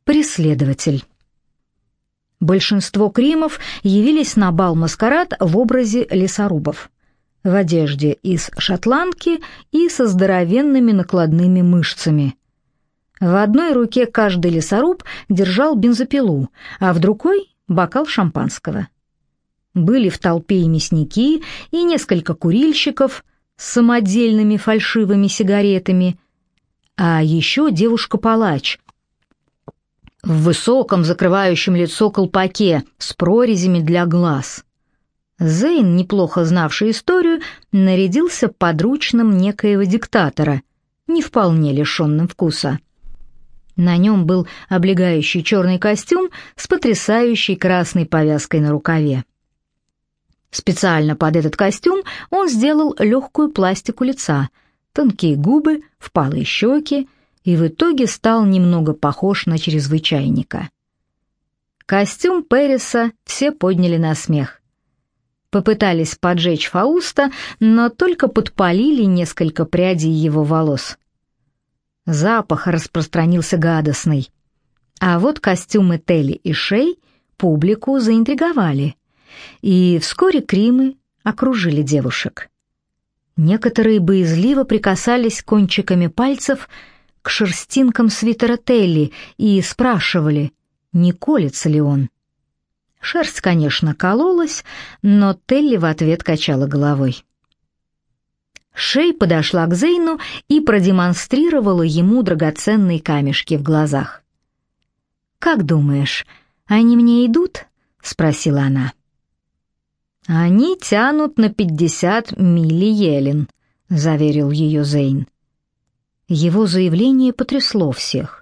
Преследователь. Большинство кримов явились на бал-маскарад в образе лесорубов, в одежде из шотландки и со здоровенными накладными мышцами. В одной руке каждый лесоруб держал бензопилу, а в другой — бокал шампанского. Были в толпе и мясники, и несколько курильщиков с самодельными фальшивыми сигаретами, а еще девушка-палач в высоком закрывающем лицо колпаке с прорезями для глаз. Зейн, неплохо знавший историю, нарядился подручным некоего диктатора, не вполне лишенным вкуса. На нем был облегающий черный костюм с потрясающей красной повязкой на рукаве. Специально под этот костюм он сделал легкую пластику лица, тонкие губы, впалые щеки, и в итоге стал немного похож на чрезвычайника. Костюм Пэриса все подняли на смех. Попытались поджечь Фауста, но только подпалили несколько прядей его волос. Запах распространился гадостный. А вот костюмы Телли и Шей публику заинтриговали, и вскоре кримы окружили девушек. Некоторые боязливо прикасались кончиками пальцев к шерстинкам свитера Телли и спрашивали, не колется ли он. Шерсть, конечно, кололась, но Телли в ответ качала головой. Шей подошла к Зейну и продемонстрировала ему драгоценные камешки в глазах. «Как думаешь, они мне идут?» — спросила она. «Они тянут на 50 милли-йелин», — заверил ее Зейн. Его заявление потрясло всех.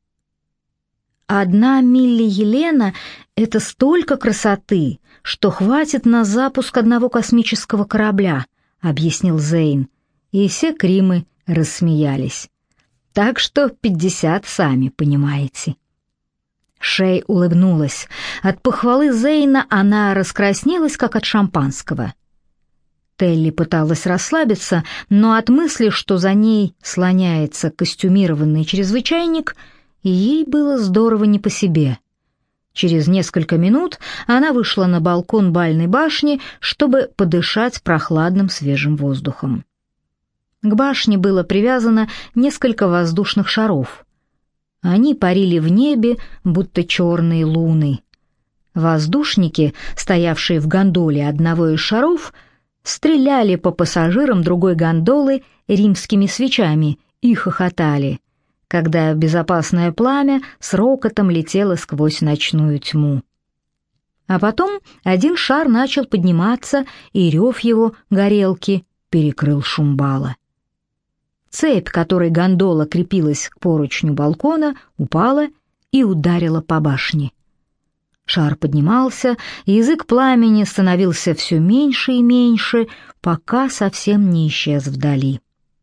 «1 милли-йелена — это столько красоты, что хватит на запуск одного космического корабля», — объяснил Зейн, и все кримы рассмеялись. «Так что 50, сами понимаете». Шей улыбнулась. От похвалы Зейна она раскраснелась, как от шампанского. Телли пыталась расслабиться, но от мысли, что за ней слоняется костюмированный чрезвычайник, ей было здорово не по себе. Через несколько минут она вышла на балкон бальной башни, чтобы подышать прохладным свежим воздухом. К башне было привязано несколько воздушных шаров. Они парили в небе, будто черные луны. Воздушники, стоявшие в гондоле одного из шаров, стреляли по пассажирам другой гондолы римскими свечами и хохотали, когда безопасное пламя с рокотом летело сквозь ночную тьму. А потом один шар начал подниматься, и рев его горелки перекрыл шум бала. Цепь, которой гондола крепилась к поручню балкона, упала и ударила по башне. Шар поднимался, и язык пламени становился все меньше и меньше, пока совсем не исчез вдали.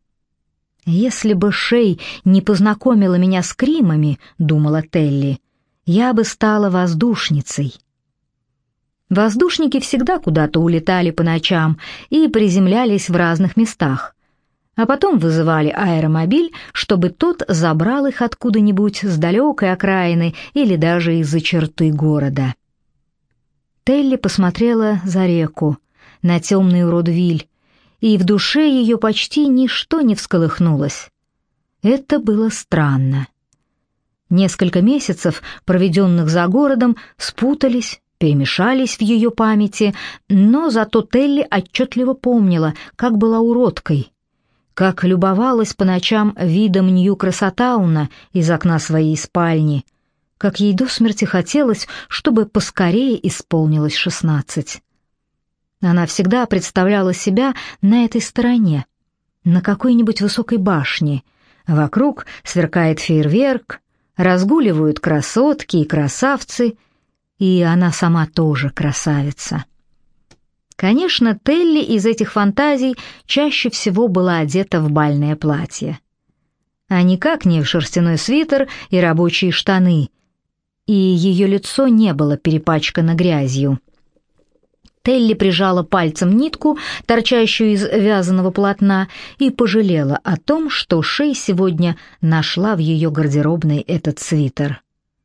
«Если бы Шей не познакомила меня с кримами, — думала Телли, — я бы стала воздушницей». Воздушники всегда куда-то улетали по ночам и приземлялись в разных местах, а потом вызывали аэромобиль, чтобы тот забрал их откуда-нибудь с далекой окраины или даже из-за черты города. Телли посмотрела за реку, на темный Родвиль, и в душе ее почти ничто не всколыхнулось. Это было странно. Несколько месяцев, проведенных за городом, спутались, перемешались в ее памяти, но зато Телли отчетливо помнила, как была уродкой, как любовалась по ночам видом Нью-Красотауна из окна своей спальни, как ей до смерти хотелось, чтобы поскорее исполнилось 16. Она всегда представляла себя на этой стороне, на какой-нибудь высокой башне. Вокруг сверкает фейерверк, разгуливают красотки и красавцы, и она сама тоже красавица. Конечно, Телли из этих фантазий чаще всего была одета в бальное платье, а никак не в шерстяной свитер и рабочие штаны, и ее лицо не было перепачкано грязью. Телли прижала пальцем нитку, торчащую из вязаного полотна, и пожалела о том, что Шей сегодня нашла в ее гардеробной этот свитер.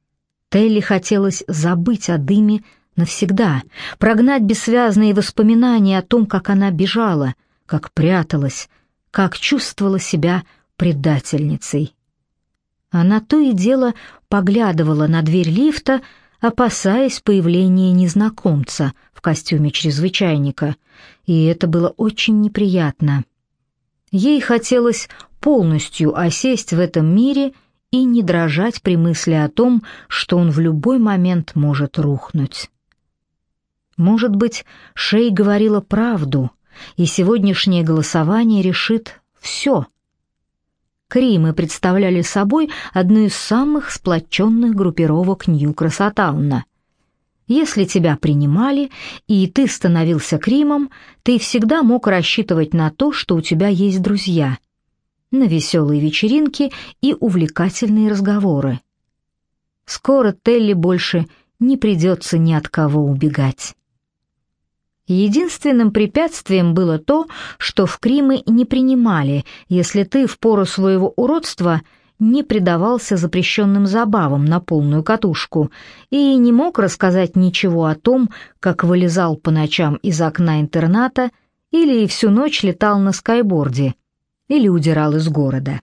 Телли хотелось забыть о дыме навсегда, прогнать бессвязные воспоминания о том, как она бежала, как пряталась, как чувствовала себя предательницей. Она то и дело поглядывала на дверь лифта, опасаясь появления незнакомца в костюме чрезвычайника, и это было очень неприятно. Ей хотелось полностью осесть в этом мире и не дрожать при мысли о том, что он в любой момент может рухнуть. Может быть, Шей говорила правду, и сегодняшнее голосование решит все. Кримы представляли собой одну из самых сплоченных группировок Нью-Красотауна. Если тебя принимали, и ты становился Кримом, ты всегда мог рассчитывать на то, что у тебя есть друзья, на веселые вечеринки и увлекательные разговоры. Скоро Телли больше не придется ни от кого убегать. Единственным препятствием было то, что в Кримы не принимали, если ты в пору своего уродства не предавался запрещенным забавам на полную катушку и не мог рассказать ничего о том, как вылезал по ночам из окна интерната или всю ночь летал на скайборде, или удирал из города.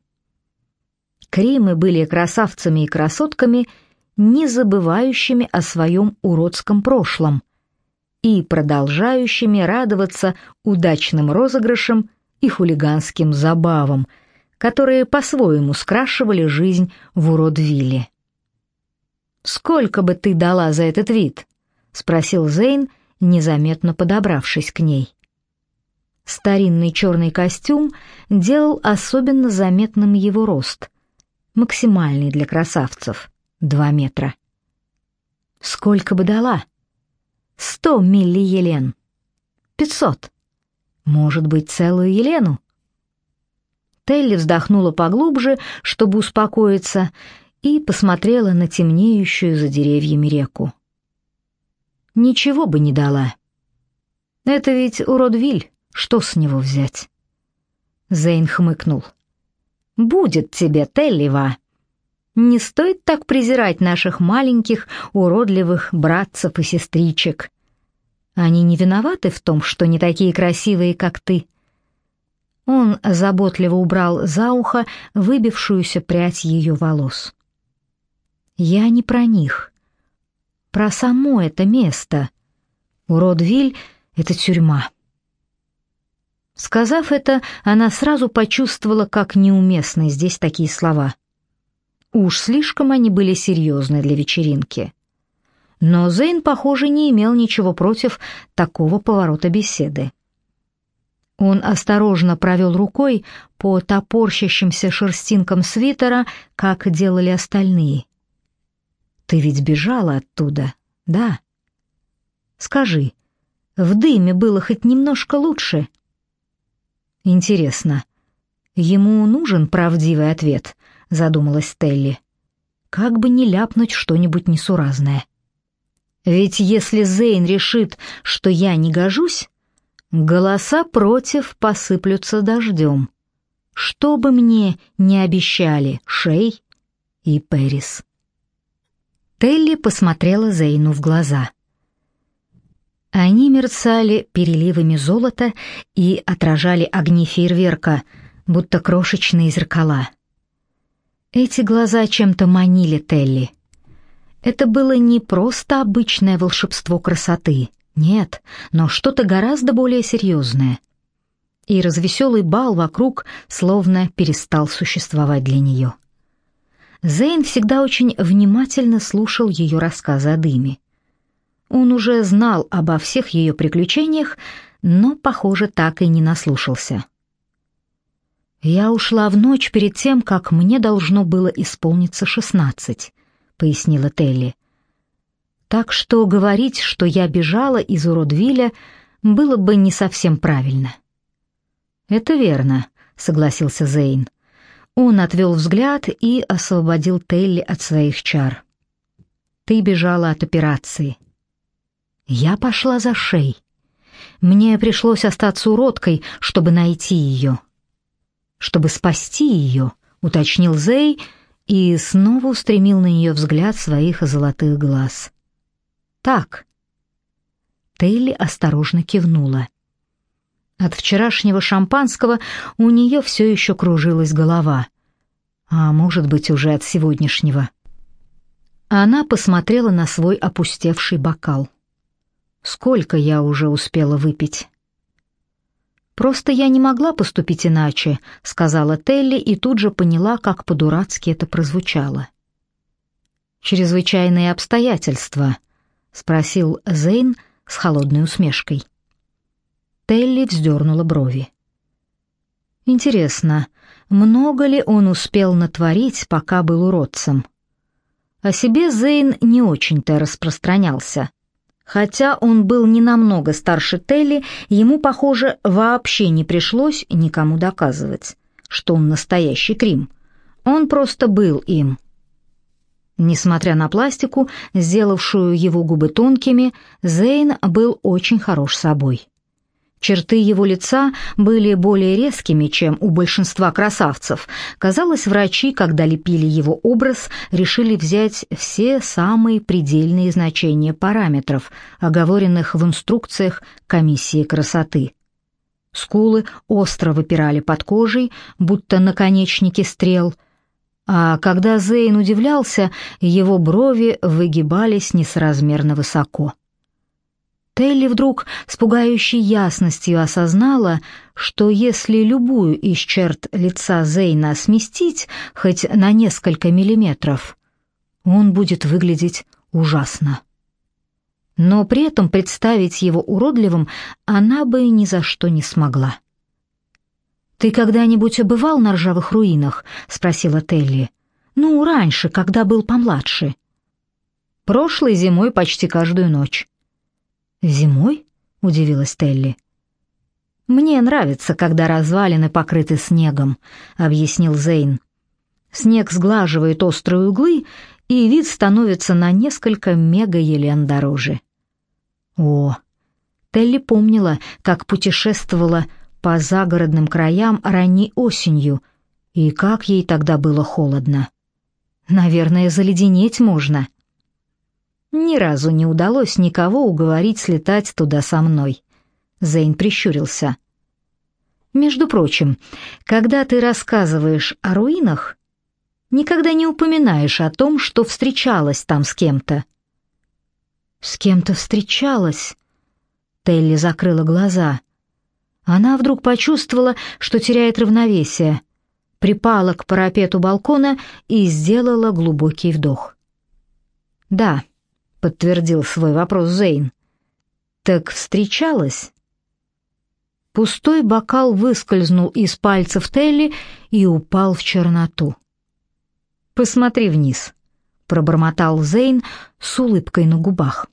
Кримы были красавцами и красотками, не забывающими о своем уродском прошлом и продолжающими радоваться удачным розыгрышам и хулиганским забавам, которые по-своему скрашивали жизнь в Уродвилле. «Сколько бы ты дала за этот вид?» — спросил Зейн, незаметно подобравшись к ней. Старинный черный костюм делал особенно заметным его рост, максимальный для красавцев — 2 метра. «Сколько бы дала?» 100 миллиелен. 500. Может быть, целую Елену? Телли вздохнула поглубже, чтобы успокоиться, и посмотрела на темнеющую за деревьями реку. Ничего бы не дала. Это ведь Уродвиль, что с него взять? Зейн хмыкнул. Будет тебе, Теллива. Не стоит так презирать наших маленьких, уродливых братцев и сестричек. Они не виноваты в том, что не такие красивые, как ты. Он заботливо убрал за ухо выбившуюся прядь ее волос. Я не про них, про само это место. Уродвиль — это тюрьма. Сказав это, она сразу почувствовала, как неуместны здесь такие слова. Уж слишком они были серьезны для вечеринки. Но Зейн, похоже, не имел ничего против такого поворота беседы. Он осторожно провел рукой по топорщащимся шерстинкам свитера, как делали остальные. «Ты ведь бежала оттуда, да? Скажи, в дыме было хоть немножко лучше?» «Интересно, ему нужен правдивый ответ?» — задумалась Телли. «Как бы не ляпнуть что-нибудь несуразное. Ведь если Зейн решит, что я не гожусь, голоса против посыплются дождем. Что бы мне ни обещали Шей и Пэрис». Телли посмотрела Зейну в глаза. Они мерцали переливами золота и отражали огни фейерверка, будто крошечные зеркала. Эти глаза чем-то манили Телли. Это было не просто обычное волшебство красоты, нет, но что-то гораздо более серьезное. И развеселый бал вокруг словно перестал существовать для нее. Зейн всегда очень внимательно слушал ее рассказы о дыме. Он уже знал обо всех ее приключениях, но, похоже, так и не наслушался. «Я ушла в ночь перед тем, как мне должно было исполниться 16», — пояснила Телли. «Так что говорить, что я бежала из Уродвилля, было бы не совсем правильно». «Это верно», — согласился Зейн. Он отвел взгляд и освободил Телли от своих чар. «Ты бежала от операции». «Я пошла за Шей. Мне пришлось остаться уродкой, чтобы найти ее». «Чтобы спасти ее», — уточнил Зей, и снова устремил на нее взгляд своих золотых глаз. «Так». Телли осторожно кивнула. От вчерашнего шампанского у нее все еще кружилась голова, а может быть, уже от сегодняшнего. Она посмотрела на свой опустевший бокал. «Сколько я уже успела выпить?» «Просто я не могла поступить иначе», — сказала Телли и тут же поняла, как по-дурацки это прозвучало. «Чрезвычайные обстоятельства?» — спросил Зейн с холодной усмешкой. Телли вздернула брови. «Интересно, много ли он успел натворить, пока был уродцем?» О себе Зейн не очень-то распространялся. Хотя он был не намного старше Телли, ему, похоже, вообще не пришлось никому доказывать, что он настоящий Крим. Он просто был им. Несмотря на пластику, сделавшую его губы тонкими, Зейн был очень хорош собой. Черты его лица были более резкими, чем у большинства красавцев. Казалось, врачи, когда лепили его образ, решили взять все самые предельные значения параметров, оговоренных в инструкциях комиссии красоты. Скулы остро выпирали под кожей, будто наконечники стрел, а когда Зейн удивлялся, его брови выгибались несоразмерно высоко. Телли вдруг с пугающей ясностью осознала, что если любую из черт лица Зейна сместить хоть на несколько миллиметров, он будет выглядеть ужасно. Но при этом представить его уродливым она бы ни за что не смогла. «Ты когда-нибудь бывал на ржавых руинах?» — спросила Телли. «Ну, раньше, когда был помладше». «Прошлой зимой почти каждую ночь». «Зимой?» — удивилась Телли. «Мне нравится, когда развалины покрыты снегом», — объяснил Зейн. «Снег сглаживает острые углы, и вид становится на несколько мегаелен дороже». О, Телли помнила, как путешествовала по загородным краям ранней осенью, и как ей тогда было холодно. Наверное, заледенеть можно. Ни разу не удалось никого уговорить слетать туда со мной. Зейн прищурился. Между прочим, когда ты рассказываешь о руинах, никогда не упоминаешь о том, что встречалась там с кем-то. С кем-то встречалась? Телли закрыла глаза. Она вдруг почувствовала, что теряет равновесие, припала к парапету балкона и сделала глубокий вдох. «Да», — подтвердил свой вопрос Зейн. «Так встречалась?» Пустой бокал выскользнул из пальцев Телли и упал в черноту. «Посмотри вниз», — пробормотал Зейн с улыбкой на губах.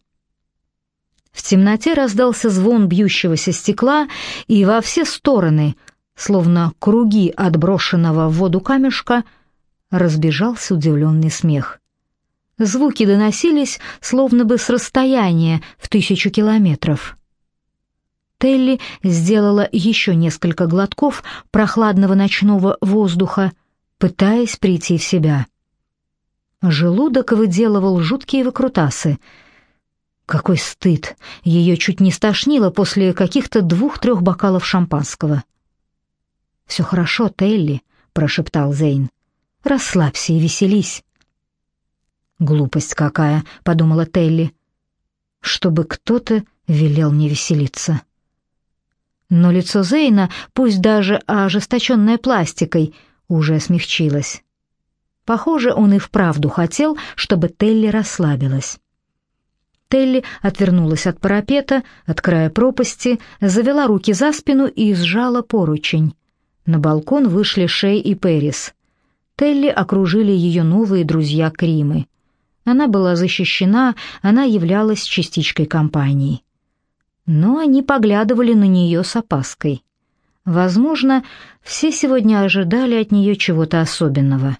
В темноте раздался звон бьющегося стекла, и во все стороны, словно круги от брошенного в воду камешка, разбежался удивленный смех. Звуки доносились, словно бы с расстояния в 1000 километров. Телли сделала еще несколько глотков прохладного ночного воздуха, пытаясь прийти в себя. Желудок выделывал жуткие выкрутасы. Какой стыд! Ее чуть не стошнило после каких-то 2-3 бокалов шампанского. «Все хорошо, Телли», — прошептал Зейн. «Расслабься и веселись». «Глупость какая», — подумала Телли. «Чтобы кто-то велел мне веселиться». Но лицо Зейна, пусть даже ожесточенное пластикой, уже смягчилось. Похоже, он и вправду хотел, чтобы Телли расслабилась. Телли отвернулась от парапета, от края пропасти, завела руки за спину и сжала поручень. На балкон вышли Шей и Пэрис. Телли окружили ее новые друзья Кримы. Она была защищена, она являлась частичкой компании. Но они поглядывали на нее с опаской. Возможно, все сегодня ожидали от нее чего-то особенного.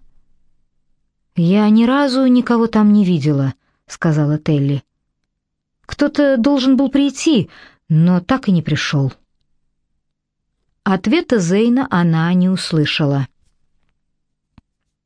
«Я ни разу никого там не видела», — сказала Телли. «Кто-то должен был прийти, но так и не пришел». Ответа Зейна она не услышала.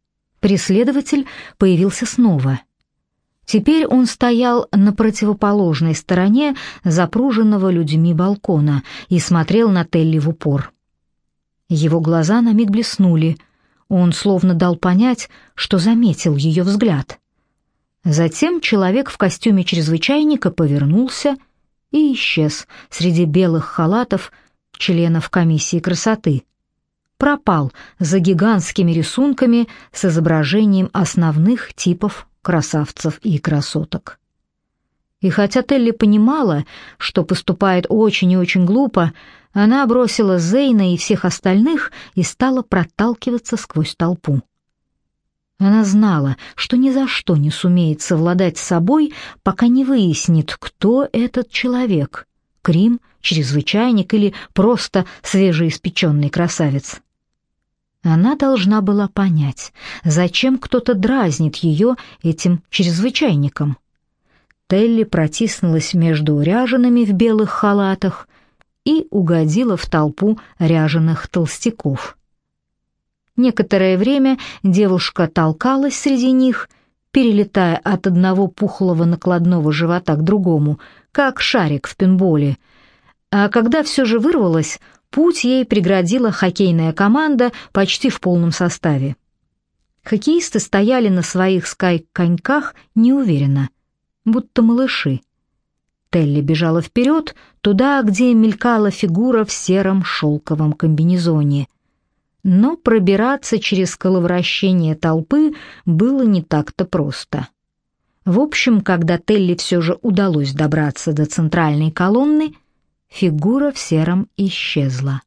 Преследователь появился снова. Теперь он стоял на противоположной стороне запруженного людьми балкона и смотрел на Телли в упор. Его глаза на миг блеснули. Он словно дал понять, что заметил ее взгляд. Затем человек в костюме чрезвычайника повернулся и исчез среди белых халатов членов комиссии красоты. Пропал за гигантскими рисунками с изображением основных типов красавцев и красоток. И хотя Телли понимала, что поступает очень и очень глупо, она бросила Зейна и всех остальных и стала проталкиваться сквозь толпу. Она знала, что ни за что не сумеет совладать с собой, пока не выяснит, кто этот человек — Крим, чрезвычайник или просто свежеиспеченный красавец. Она должна была понять, зачем кто-то дразнит ее этим чрезвычайником. Телли протиснулась между ряжеными в белых халатах и угодила в толпу ряженых толстяков. Некоторое время девушка толкалась среди них, перелетая от одного пухлого накладного живота к другому, как шарик в пинболе, а когда все же вырвалась, путь ей преградила хоккейная команда почти в полном составе. Хоккеисты стояли на своих скай-коньках неуверенно, будто малыши. Телли бежала вперед, туда, где мелькала фигура в сером шелковом комбинезоне. Но пробираться через коловращение толпы было не так-то просто. В общем, когда Телли все же удалось добраться до центральной колонны, фигура в сером исчезла.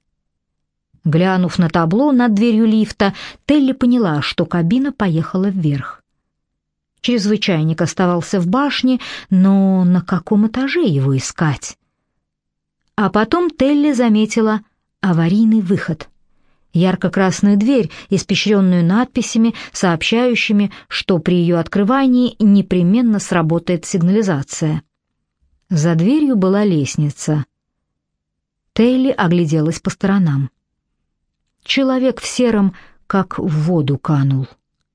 Глянув на табло над дверью лифта, Телли поняла, что кабина поехала вверх. Чрезвычайник оставался в башне, но на каком этаже его искать? А потом Телли заметила аварийный выход. Ярко-красную дверь, испещренную надписями, сообщающими, что при ее открывании непременно сработает сигнализация. За дверью была лестница. Телли огляделась по сторонам. Человек в сером как в воду канул.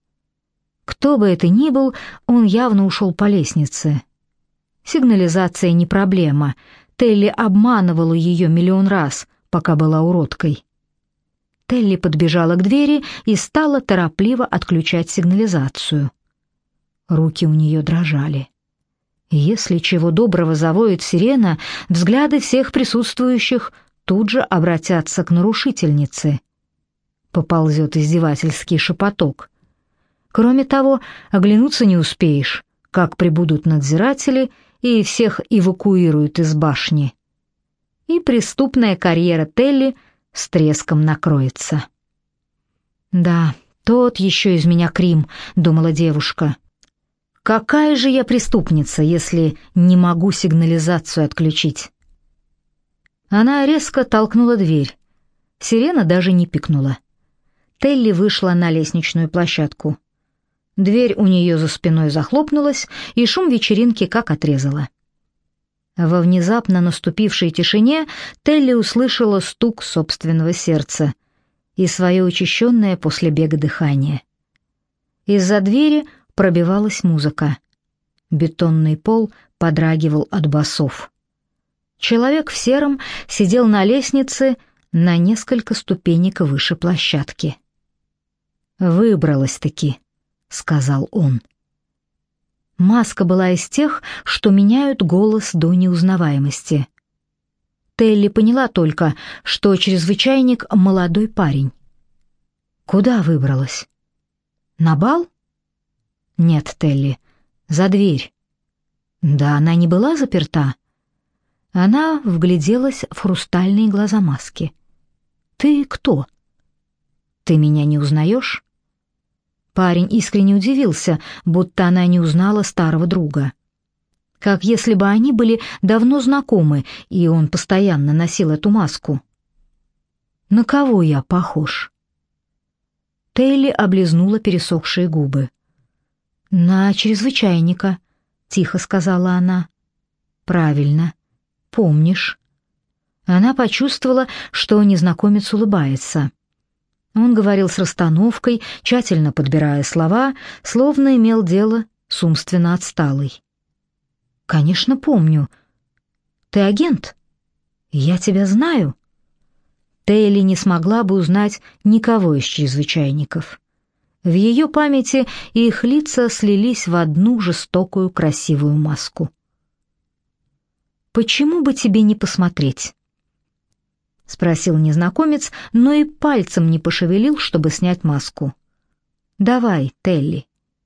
Кто бы это ни был, он явно ушел по лестнице. Сигнализация не проблема. Телли обманывала ее миллион раз, пока была уродкой. Телли подбежала к двери и стала торопливо отключать сигнализацию. Руки у нее дрожали. Если чего доброго завоет сирена, взгляды всех присутствующих тут же обратятся к нарушительнице. Поползет издевательский шепоток. Кроме того, оглянуться не успеешь, как прибудут надзиратели и всех эвакуируют из башни. И преступная карьера Телли с треском накроется. «Да, тот еще из меня Крим», — думала девушка. «Какая же я преступница, если не могу сигнализацию отключить?» Она резко толкнула дверь. Сирена даже не пикнула. Телли вышла на лестничную площадку. Дверь у нее за спиной захлопнулась, и шум вечеринки как отрезала. Во внезапно наступившей тишине Телли услышала стук собственного сердца и свое учащенное после бега дыхание. Из-за двери пробивалась музыка. Бетонный пол подрагивал от басов. Человек в сером сидел на лестнице на несколько ступенек выше площадки. «Выбралась-таки», — сказал он. Маска была из тех, что меняют голос до неузнаваемости. Телли поняла только, что чрезвычайник — молодой парень. Куда выбралась? На бал? Нет, Телли, за дверь. Да она не была заперта. Она вгляделась в хрустальные глаза маски. «Ты кто?» «Ты меня не узнаешь?» Парень искренне удивился, будто она не узнала старого друга. Как если бы они были давно знакомы, и он постоянно носил эту маску. «На кого я похож?» Телли облизнула пересохшие губы. «На чрезвычайника», — тихо сказала она. «Правильно. Помнишь?» Она почувствовала, что незнакомец улыбается. Он говорил с расстановкой, тщательно подбирая слова, словно имел дело с умственно отсталой. «Конечно, помню. Ты агент? Я тебя знаю». Тейли не смогла бы узнать никого из чрезвычайников. В ее памяти их лица слились в одну жестокую красивую маску. «Почему бы тебе не посмотреть?» — спросил незнакомец, но и пальцем не пошевелил, чтобы снять маску. «Давай, Телли».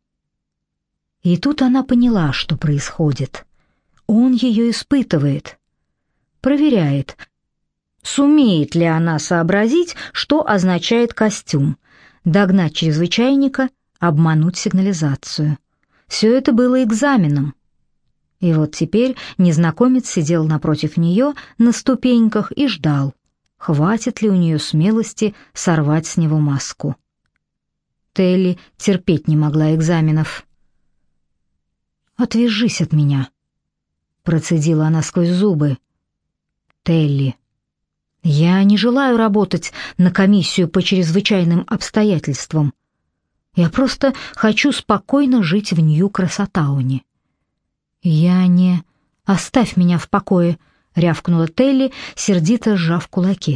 И тут она поняла, что происходит. Он ее испытывает, проверяет, сумеет ли она сообразить, что означает костюм, догнать чрезвычайника, обмануть сигнализацию. Все это было экзаменом. И вот теперь незнакомец сидел напротив нее на ступеньках и ждал, хватит ли у нее смелости сорвать с него маску. Телли терпеть не могла экзаменов. «Отвяжись от меня», — процедила она сквозь зубы. «Телли, я не желаю работать на комиссию по чрезвычайным обстоятельствам. Я просто хочу спокойно жить в Нью-Красотауне». «Я не... Оставь меня в покое», — рявкнула Телли, сердито сжав кулаки.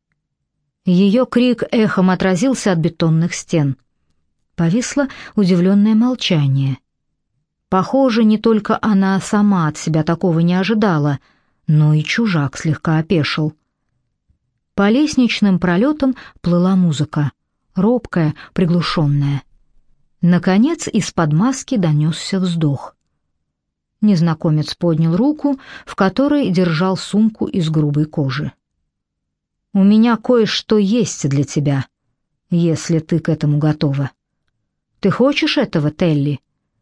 Ее крик эхом отразился от бетонных стен. Повисло удивленное молчание. Похоже, не только она сама от себя такого не ожидала, но и чужак слегка опешил. По лестничным пролетам плыла музыка, робкая, приглушенная. Наконец из-под маски донесся вздох. Незнакомец поднял руку, в которой держал сумку из грубой кожи. «У меня кое-что есть для тебя, если ты к этому готова. Ты хочешь этого, Телли?»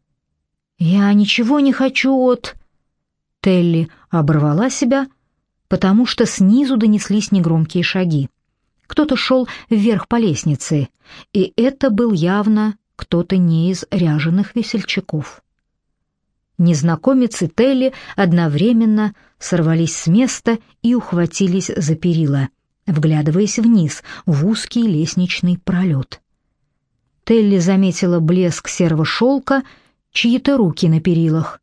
«Я ничего не хочу от...» Телли оборвала себя, потому что снизу донеслись негромкие шаги. Кто-то шел вверх по лестнице, и это был явно кто-то не из ряженых весельчаков. Незнакомец и Телли одновременно сорвались с места и ухватились за перила, вглядываясь вниз в узкий лестничный пролет. Телли заметила блеск серого шелка, чьи-то руки на перилах.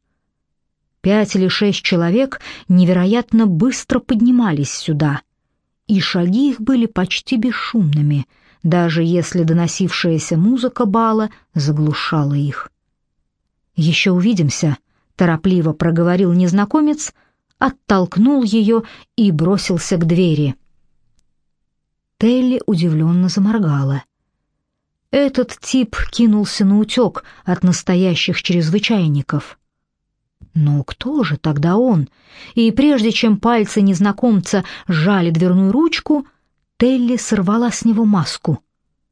5 или 6 человек невероятно быстро поднимались сюда, и шаги их были почти бесшумными, даже если доносившаяся музыка бала заглушала их. «Еще увидимся», — торопливо проговорил незнакомец, оттолкнул ее и бросился к двери. Телли удивленно заморгала. Этот тип кинулся наутек от настоящих чрезвычайников. Но кто же тогда он? И прежде чем пальцы незнакомца сжали дверную ручку, Телли сорвала с него маску.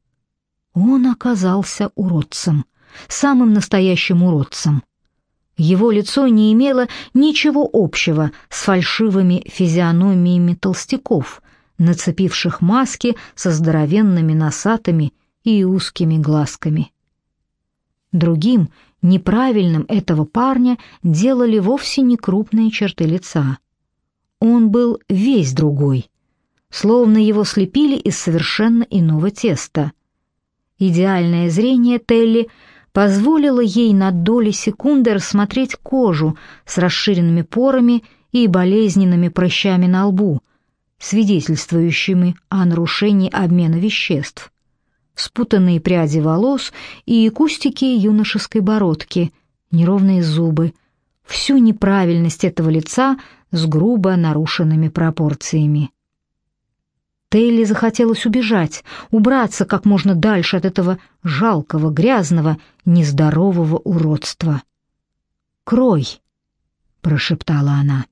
Он оказался уродцем, самым настоящим уродцем. Его лицо не имело ничего общего с фальшивыми физиономиями толстяков, нацепивших маски со здоровенными носатыми и узкими глазками. Другим, неправильным этого парня делали вовсе не крупные черты лица. Он был весь другой, словно его слепили из совершенно иного теста. Идеальное зрение Телли позволило ей на доли секунды рассмотреть кожу с расширенными порами и болезненными прыщами на лбу, свидетельствующими о нарушении обмена веществ, спутанные пряди волос и кустики юношеской бородки, неровные зубы, всю неправильность этого лица с грубо нарушенными пропорциями. Телли захотелось убежать, убраться как можно дальше от этого жалкого, грязного, нездорового уродства. «Крой!» — прошептала она.